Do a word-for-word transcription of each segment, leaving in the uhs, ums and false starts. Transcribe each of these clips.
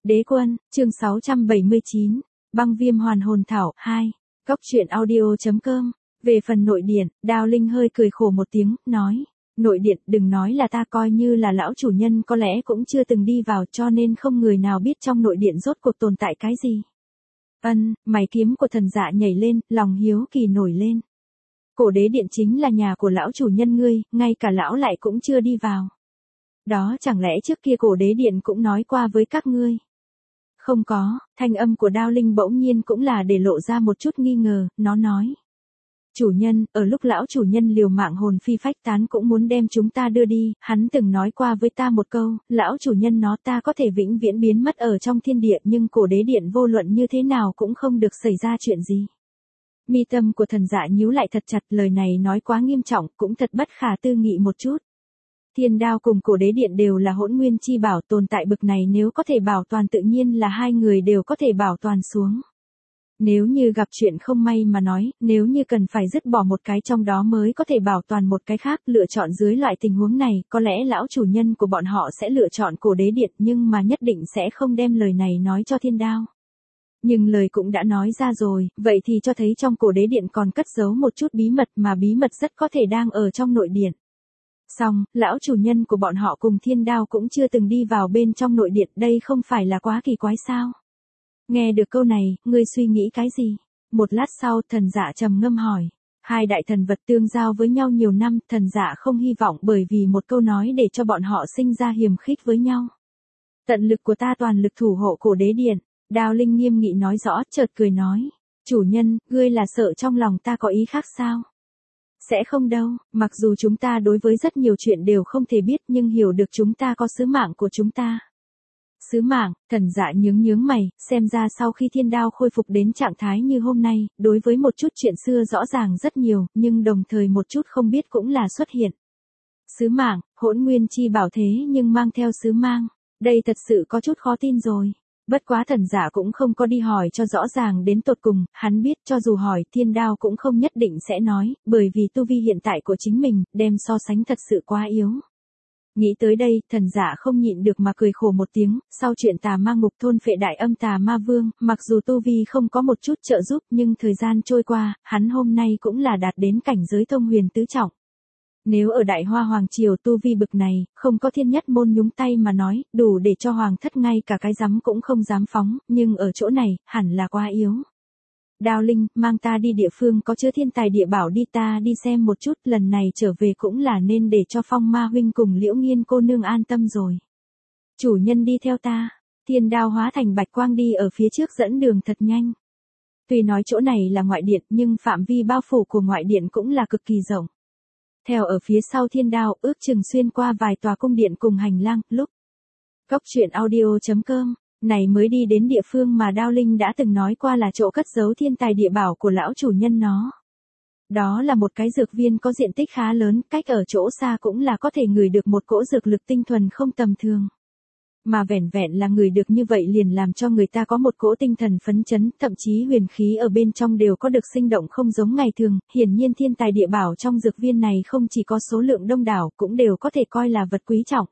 Đế quân, chương sáu trăm bảy mươi chín, băng viêm hoàn hồn thảo, hai, góc truyện audio.com, về phần nội điện, Đao Linh hơi cười khổ một tiếng, nói, nội điện đừng nói là ta coi như là lão chủ nhân có lẽ cũng chưa từng đi vào cho nên không người nào biết trong nội điện rốt cuộc tồn tại cái gì. Ân, mày kiếm của thần dạ nhảy lên, lòng hiếu kỳ nổi lên. Cổ đế điện chính là nhà của lão chủ nhân ngươi, ngay cả lão lại cũng chưa đi vào. Đó chẳng lẽ trước kia cổ đế điện cũng nói qua với các ngươi? Không có, thanh âm của Đao Linh bỗng nhiên cũng là để lộ ra một chút nghi ngờ, nó nói. Chủ nhân, ở lúc lão chủ nhân liều mạng hồn phi phách tán cũng muốn đem chúng ta đưa đi, hắn từng nói qua với ta một câu, lão chủ nhân nó ta có thể vĩnh viễn biến mất ở trong thiên địa nhưng cổ đế điện vô luận như thế nào cũng không được xảy ra chuyện gì. Mi tâm của thần dạ nhíu lại thật chặt, lời này nói quá nghiêm trọng, cũng thật bất khả tư nghị một chút. Thiên đao cùng cổ đế điện đều là hỗn nguyên chi bảo, tồn tại bực này nếu có thể bảo toàn tự nhiên là hai người đều có thể bảo toàn xuống. Nếu như gặp chuyện không may mà nói, nếu như cần phải dứt bỏ một cái trong đó mới có thể bảo toàn một cái khác, lựa chọn dưới loại tình huống này, có lẽ lão chủ nhân của bọn họ sẽ lựa chọn cổ đế điện nhưng mà nhất định sẽ không đem lời này nói cho thiên đao. Nhưng lời cũng đã nói ra rồi, vậy thì cho thấy trong cổ đế điện còn cất giấu một chút bí mật mà bí mật rất có thể đang ở trong nội điện. Xong, lão chủ nhân của bọn họ cùng thiên đao cũng chưa từng đi vào bên trong nội điện, đây không phải là quá kỳ quái sao? Nghe được câu này, ngươi suy nghĩ cái gì? Một lát sau, thần dạ trầm ngâm hỏi. Hai đại thần vật tương giao với nhau nhiều năm, thần dạ không hy vọng bởi vì một câu nói để cho bọn họ sinh ra hiềm khích với nhau. Tận lực của ta toàn lực thủ hộ cổ đế điện, Đao Linh nghiêm nghị nói rõ, chợt cười nói. Chủ nhân, ngươi là sợ trong lòng ta có ý khác sao? Sẽ không đâu, mặc dù chúng ta đối với rất nhiều chuyện đều không thể biết nhưng hiểu được chúng ta có sứ mạng của chúng ta. Sứ mạng, thần dạ nhướng nhướng mày, xem ra sau khi thiên đao khôi phục đến trạng thái như hôm nay, đối với một chút chuyện xưa rõ ràng rất nhiều, nhưng đồng thời một chút không biết cũng là xuất hiện. Sứ mạng, hỗn nguyên chi bảo thế nhưng mang theo sứ mang, đây thật sự có chút khó tin rồi. Bất quá thần giả cũng không có đi hỏi cho rõ ràng đến tột cùng, hắn biết cho dù hỏi thiên đao cũng không nhất định sẽ nói, bởi vì tu vi hiện tại của chính mình, đem so sánh thật sự quá yếu. Nghĩ tới đây, thần giả không nhịn được mà cười khổ một tiếng, sau chuyện tà ma ngục thôn phệ đại âm tà ma vương, mặc dù tu vi không có một chút trợ giúp nhưng thời gian trôi qua, hắn hôm nay cũng là đạt đến cảnh giới thông huyền tứ trọng. Nếu ở Đại Hoa Hoàng Triều tu vi bực này, không có thiên nhất môn nhúng tay mà nói, đủ để cho Hoàng thất ngay cả cái rắm cũng không dám phóng, nhưng ở chỗ này, hẳn là quá yếu. Đao Linh, mang ta đi địa phương có chứa thiên tài địa bảo đi, ta đi xem một chút, lần này trở về cũng là nên để cho Phong Ma huynh cùng Liễu Nghiên cô nương an tâm rồi. Chủ nhân đi theo ta, thiên đao hóa thành bạch quang đi ở phía trước dẫn đường thật nhanh. Tuy nói chỗ này là ngoại điện nhưng phạm vi bao phủ của ngoại điện cũng là cực kỳ rộng. Theo ở phía sau thiên đao, ước chừng xuyên qua vài tòa cung điện cùng hành lang, lúc góc truyện audio.com, này mới đi đến địa phương mà Đao Linh đã từng nói qua là chỗ cất giấu thiên tài địa bảo của lão chủ nhân nó. Đó là một cái dược viên có diện tích khá lớn, cách ở chỗ xa cũng là có thể ngửi được một cỗ dược lực tinh thuần không tầm thường. Mà vẻn vẹn là người được như vậy liền làm cho người ta có một cỗ tinh thần phấn chấn, thậm chí huyền khí ở bên trong đều có được sinh động không giống ngày thường, hiển nhiên thiên tài địa bảo trong dược viên này không chỉ có số lượng đông đảo, cũng đều có thể coi là vật quý trọng.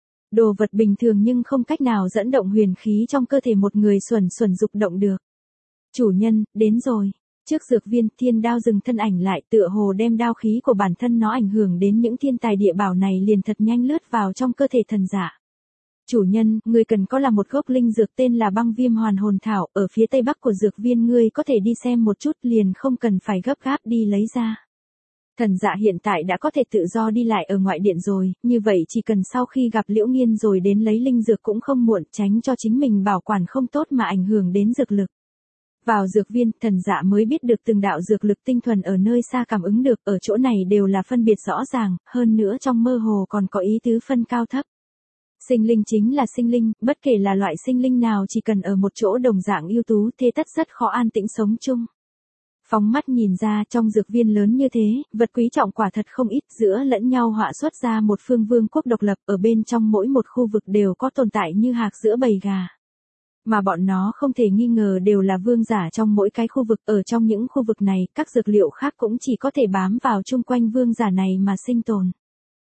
Đồ vật bình thường nhưng không cách nào dẫn động huyền khí trong cơ thể một người xuẩn xuẩn dục động được. Chủ nhân, đến rồi. Trước dược viên, thiên đao dừng thân ảnh lại, tựa hồ đem đao khí của bản thân nó ảnh hưởng đến những thiên tài địa bảo này liền thật nhanh lướt vào trong cơ thể thần giả. Chủ nhân, ngươi cần có là một gốc linh dược tên là băng viêm hoàn hồn thảo, ở phía tây bắc của dược viên ngươi có thể đi xem một chút liền không cần phải gấp gáp đi lấy ra. Thần dạ hiện tại đã có thể tự do đi lại ở ngoại điện rồi, như vậy chỉ cần sau khi gặp Liễu Nghiên rồi đến lấy linh dược cũng không muộn, tránh cho chính mình bảo quản không tốt mà ảnh hưởng đến dược lực. Vào dược viên, thần dạ mới biết được từng đạo dược lực tinh thuần ở nơi xa cảm ứng được, ở chỗ này đều là phân biệt rõ ràng, hơn nữa trong mơ hồ còn có ý tứ phân cao thấp. Sinh linh chính là sinh linh, bất kể là loại sinh linh nào chỉ cần ở một chỗ đồng dạng ưu tú thế tất rất khó an tĩnh sống chung. Phóng mắt nhìn ra trong dược viên lớn như thế, vật quý trọng quả thật không ít, giữa lẫn nhau họa xuất ra một phương vương quốc độc lập, ở bên trong mỗi một khu vực đều có tồn tại như hạc giữa bầy gà. Mà bọn nó không thể nghi ngờ đều là vương giả trong mỗi cái khu vực, ở trong những khu vực này, các dược liệu khác cũng chỉ có thể bám vào chung quanh vương giả này mà sinh tồn.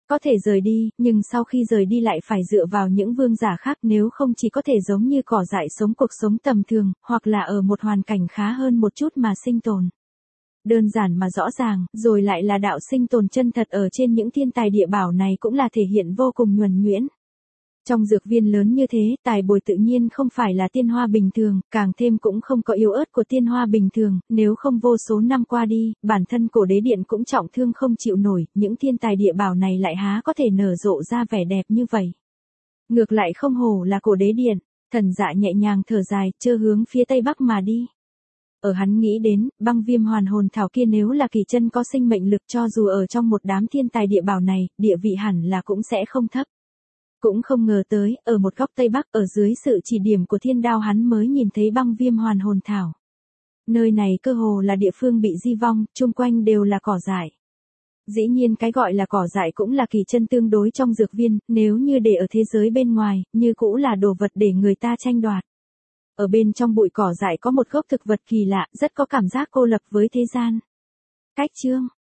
Có thể rời đi, nhưng sau khi rời đi lại phải dựa vào những vương giả khác, nếu không chỉ có thể giống như cỏ dại sống cuộc sống tầm thường, hoặc là ở một hoàn cảnh khá hơn một chút mà sinh tồn. Đơn giản mà rõ ràng, rồi lại là đạo sinh tồn chân thật ở trên những thiên tài địa bảo này cũng là thể hiện vô cùng nhuần nhuyễn. Trong dược viên lớn như thế, tài bồi tự nhiên không phải là tiên hoa bình thường, càng thêm cũng không có yếu ớt của tiên hoa bình thường, nếu không vô số năm qua đi, bản thân cổ đế điện cũng trọng thương không chịu nổi, những thiên tài địa bảo này lại há có thể nở rộ ra vẻ đẹp như vậy. Ngược lại không hổ là cổ đế điện, thần dạ nhẹ nhàng thở dài, chơ hướng phía tây bắc mà đi. Ở hắn nghĩ đến, băng viêm hoàn hồn thảo kia nếu là kỳ chân có sinh mệnh lực, cho dù ở trong một đám thiên tài địa bảo này, địa vị hẳn là cũng sẽ không thấp. Cũng không ngờ tới, ở một góc tây bắc, ở dưới sự chỉ điểm của thiên đao hắn mới nhìn thấy băng viêm hoàn hồn thảo. Nơi này cơ hồ là địa phương bị di vong, chung quanh đều là cỏ dại. Dĩ nhiên cái gọi là cỏ dại cũng là kỳ chân tương đối trong dược viên, nếu như để ở thế giới bên ngoài, như cũ là đồ vật để người ta tranh đoạt. Ở bên trong bụi cỏ dại có một gốc thực vật kỳ lạ, rất có cảm giác cô lập với thế gian. Cách chương